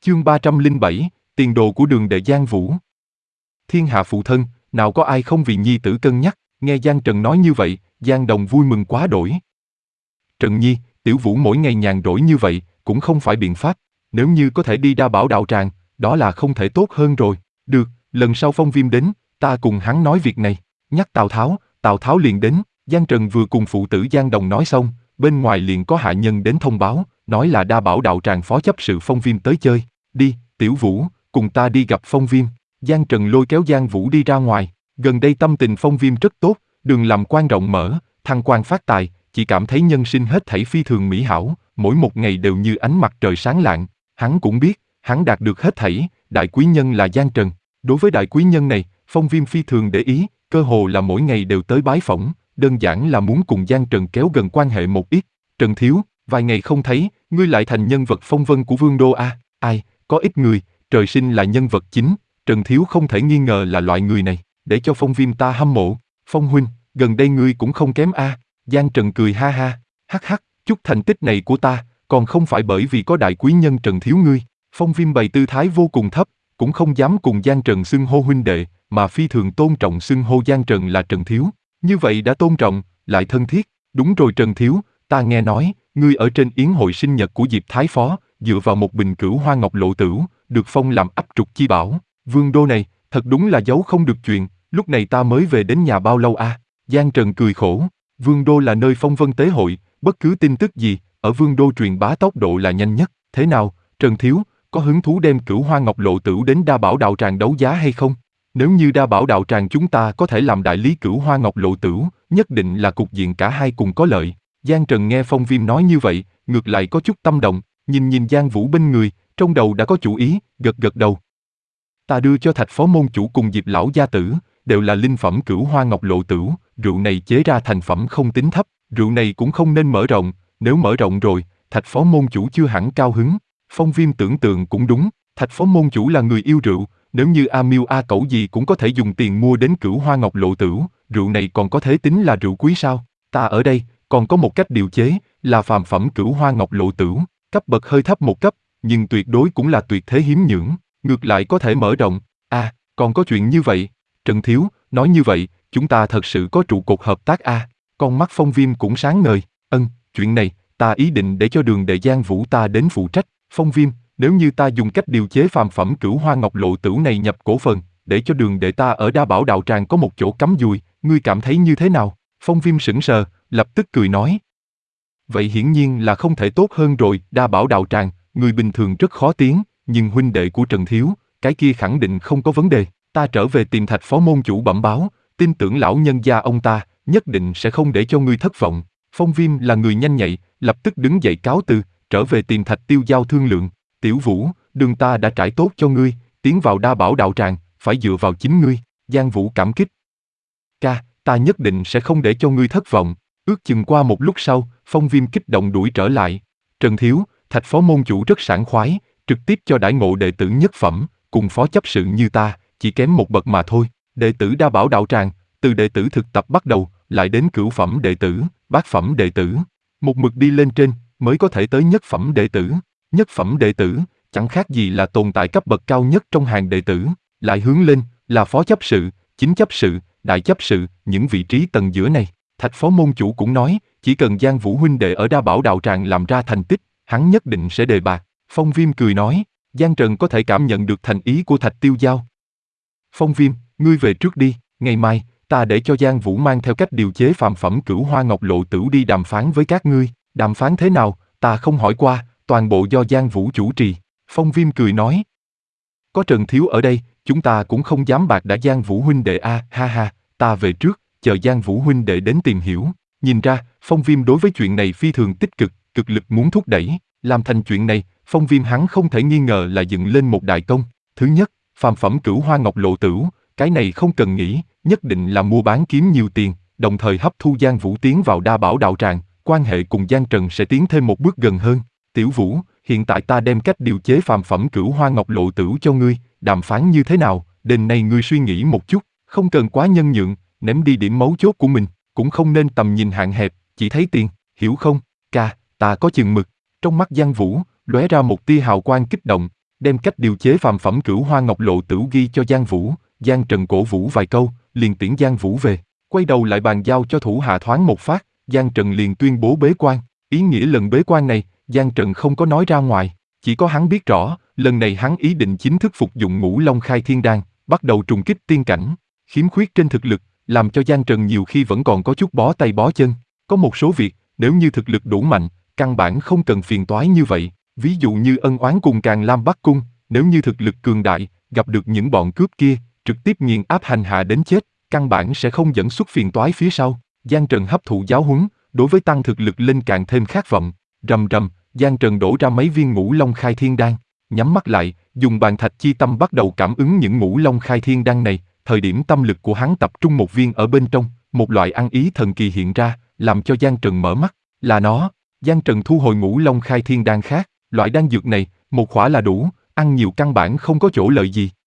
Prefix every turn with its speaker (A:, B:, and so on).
A: Chương 307, tiền đồ của Đường Đệ Giang Vũ. Thiên hạ phụ thân, nào có ai không vì nhi tử cân nhắc, nghe Giang Trần nói như vậy, Giang Đồng vui mừng quá đỗi. Trần Nhi, Tiểu Vũ mỗi ngày nhàn rỗi như vậy, cũng không phải biện pháp, nếu như có thể đi Đa Bảo đạo tràng, đó là không thể tốt hơn rồi. Được, lần sau Phong Viêm đến, ta cùng hắn nói việc này. Nhắc Tào Tháo liền đến. Giang Trần vừa cùng phụ tử Giang Đồng nói xong, bên ngoài liền có hạ nhân đến thông báo, nói là Đa Bảo đạo tràng phó chấp sự Phong Viêm tới chơi. Đi, Tiểu Vũ, cùng ta đi gặp Phong Viêm. Giang Trần lôi kéo Giang Vũ đi ra ngoài. Gần đây tâm tình Phong Viêm rất tốt, đường làm quan rộng mở, thăng quan phát tài, chỉ cảm thấy nhân sinh hết thảy phi thường mỹ hảo, mỗi một ngày đều như ánh mặt trời sáng lạng. Hắn cũng biết, hắn đạt được hết thảy, đại quý nhân là Giang Trần. Đối với đại quý nhân này, Phong Viêm phi thường để ý, cơ hồ là mỗi ngày đều tới bái phỏng, đơn giản là muốn cùng Giang Trần kéo gần quan hệ một ít. Trần thiếu, vài ngày không thấy, ngươi lại thành nhân vật phong vân của Vương Đô a. Ai, có ít người, trời sinh là nhân vật chính, Trần thiếu không thể nghi ngờ là loại người này, để cho Phong Viêm ta hâm mộ. Phong huynh, gần đây ngươi cũng không kém a. Giang Trần cười ha ha, hắc hắc, chút thành tích này của ta, còn không phải bởi vì có đại quý nhân Trần thiếu ngươi. Phong Viêm bày tư thái vô cùng thấp, cũng không dám cùng Giang Trần xưng hô huynh đệ, mà phi thường tôn trọng xưng hô Giang Trần là Trần thiếu. Như vậy đã tôn trọng, lại thân thiết. Đúng rồi Trần thiếu, ta nghe nói, ngươi ở trên yến hội sinh nhật của Diệp Thái Phó, dựa vào một bình Cửu Hoa Ngọc Lộ Tửu, được phong làm áp trục chi bảo. Vương đô này, thật đúng là giấu không được chuyện, lúc này ta mới về đến nhà bao lâu a? Giang Trần cười khổ, Vương đô là nơi phong vân tế hội, bất cứ tin tức gì, ở Vương đô truyền bá tốc độ là nhanh nhất. Thế nào, Trần thiếu, có hứng thú đem Cửu Hoa Ngọc Lộ Tửu đến Đa Bảo đạo tràng đấu giá hay không? Nếu như Đa Bảo đạo tràng chúng ta có thể làm đại lý Cửu Hoa Ngọc Lộ Tửu, nhất định là cục diện cả hai cùng có lợi. Giang Trần nghe Phong Viêm nói như vậy, ngược lại có chút tâm động, nhìn Giang Vũ bên người, trong đầu đã có chủ ý, gật gật đầu. Ta đưa cho Thạch Phó môn chủ cùng Diệp lão gia tử, đều là linh phẩm Cửu Hoa Ngọc Lộ Tửu, rượu này chế ra thành phẩm không tính thấp, rượu này cũng không nên mở rộng, nếu mở rộng rồi, Thạch Phó môn chủ chưa hẳn cao hứng. Phong Viêm tưởng tượng cũng đúng, Thạch Phó môn chủ là người yêu rượu, nếu như A Miêu A Cẩu gì cũng có thể dùng tiền mua đến Cửu Hoa Ngọc Lộ Tửu, rượu này còn có thể tính là rượu quý sao? Ta ở đây, còn có một cách điều chế, là phàm phẩm Cửu Hoa Ngọc Lộ Tửu, cấp bậc hơi thấp một cấp, nhưng tuyệt đối cũng là tuyệt thế hiếm nhưỡng, ngược lại có thể mở rộng. À, còn có chuyện như vậy, Trần thiếu, nói như vậy, chúng ta thật sự có trụ cột hợp tác a. Con mắt Phong Viêm cũng sáng ngời, chuyện này, ta ý định để cho Đường Đệ Giang Vũ ta đến phụ trách. Phong Viêm, nếu như ta dùng cách điều chế phàm phẩm Cửu Hoa Ngọc Lộ Tửu này nhập cổ phần, để cho Đường Đệ ta ở Đa Bảo đạo tràng có một chỗ cắm dùi, ngươi cảm thấy như thế nào? Phong Viêm sững sờ, lập tức cười nói. Vậy hiển nhiên là không thể tốt hơn rồi, Đa Bảo đạo tràng, người bình thường rất khó tiến, nhưng huynh đệ của Trần thiếu, cái kia khẳng định không có vấn đề. Ta trở về tìm Thạch Phó môn chủ bẩm báo, tin tưởng lão nhân gia ông ta, nhất định sẽ không để cho ngươi thất vọng. Phong Viêm là người nhanh nhạy, lập tức đứng dậy cáo từ, trở về tìm Thạch Tiêu Giao thương lượng. Tiểu Vũ, đường ta đã trải tốt cho ngươi, tiến vào Đa Bảo đạo tràng, phải dựa vào chính ngươi. Giang Vũ cảm kích. Ca, ta nhất định sẽ không để cho ngươi thất vọng. Ước chừng qua một lúc sau, Phong Viêm kích động đuổi trở lại. Trần thiếu, Thạch Phó môn chủ rất sảng khoái, trực tiếp cho đãi ngộ đệ tử nhất phẩm, cùng phó chấp sự như ta, chỉ kém một bậc mà thôi. Đệ tử Đa Bảo đạo tràng, từ đệ tử thực tập bắt đầu, lại đến cửu phẩm đệ tử, bát phẩm đệ tử, một mực đi lên trên, mới có thể tới nhất phẩm đệ tử. Nhất phẩm đệ tử, chẳng khác gì là tồn tại cấp bậc cao nhất trong hàng đệ tử, lại hướng lên, là phó chấp sự, chính chấp sự, đại chấp sự, những vị trí tầng giữa này. Thạch Phó môn chủ cũng nói, chỉ cần Giang Vũ huynh đệ ở Đa Bảo đạo tràng làm ra thành tích, hắn nhất định sẽ đề bạt. Phong Viêm cười nói, Giang Trần có thể cảm nhận được thành ý của Thạch Tiêu Giao. Phong Viêm, ngươi về trước đi, ngày mai, ta để cho Giang Vũ mang theo cách điều chế phàm phẩm Cửu Hoa Ngọc Lộ Tửu đi đàm phán với các ngươi. Đàm phán thế nào, ta không hỏi qua, toàn bộ do Giang Vũ chủ trì. Phong Viêm cười nói, có Trần thiếu ở đây, chúng ta cũng không dám bạc đã Giang Vũ huynh đệ a. Ha ha, ta về trước, chờ Giang Vũ huynh đệ đến tìm hiểu. Nhìn ra, Phong Viêm đối với chuyện này phi thường tích cực, cực lực muốn thúc đẩy, làm thành chuyện này, Phong Viêm hắn không thể nghi ngờ là dựng lên một đại công. Thứ nhất, phàm phẩm Cửu Hoa Ngọc Lộ Tửu, cái này không cần nghĩ, nhất định là mua bán kiếm nhiều tiền, đồng thời hấp thu Giang Vũ tiến vào Đa Bảo đạo tràng, quan hệ cùng Giang Trần sẽ tiến thêm một bước gần hơn. Tiểu Vũ, hiện tại ta đem cách điều chế phàm phẩm Cửu Hoa Ngọc Lộ Tửu cho ngươi, đàm phán như thế nào, đêm nay ngươi suy nghĩ một chút, không cần quá nhân nhượng, ném đi điểm mấu chốt của mình, cũng không nên tầm nhìn hạn hẹp, chỉ thấy tiền, hiểu không? Ca, ta có chừng mực. Trong mắt Giang Vũ, lóe ra một tia hào quang kích động, đem cách điều chế phàm phẩm Cửu Hoa Ngọc Lộ Tửu ghi cho Giang Vũ. Giang Trần cổ vũ vài câu, liền tiễn Giang Vũ về, quay đầu lại bàn giao cho thủ hạ thoáng một phát, Giang Trần liền tuyên bố bế quan. Ý nghĩa lần bế quan này, Giang Trần không có nói ra ngoài, chỉ có hắn biết rõ, lần này hắn ý định chính thức phục dụng Ngũ Long Khai Thiên Đan, bắt đầu trùng kích tiên cảnh. Khiếm khuyết trên thực lực, làm cho Giang Trần nhiều khi vẫn còn có chút bó tay bó chân. Có một số việc, nếu như thực lực đủ mạnh, căn bản không cần phiền toái như vậy. Ví dụ như ân oán cùng Càn Lam Bắc Cung, nếu như thực lực cường đại, gặp được những bọn cướp kia, trực tiếp nghiền áp hành hạ đến chết, căn bản sẽ không dẫn xuất phiền toái phía sau. Giang Trần hấp thụ giáo huấn, đối với tăng thực lực lên càng thêm khát vọng. Rầm rầm, Giang Trần đổ ra mấy viên Ngũ Long Khai Thiên Đan, nhắm mắt lại, dùng bàn thạch chi tâm bắt đầu cảm ứng những Ngũ Long Khai Thiên Đan này. Thời điểm tâm lực của hắn tập trung một viên ở bên trong, một loại ăn ý thần kỳ hiện ra, làm cho Giang Trần mở mắt. Là nó. Giang Trần thu hồi Ngũ Long Khai Thiên Đan khác, loại đan dược này, một khỏa là đủ, ăn nhiều căn bản không có chỗ lợi gì.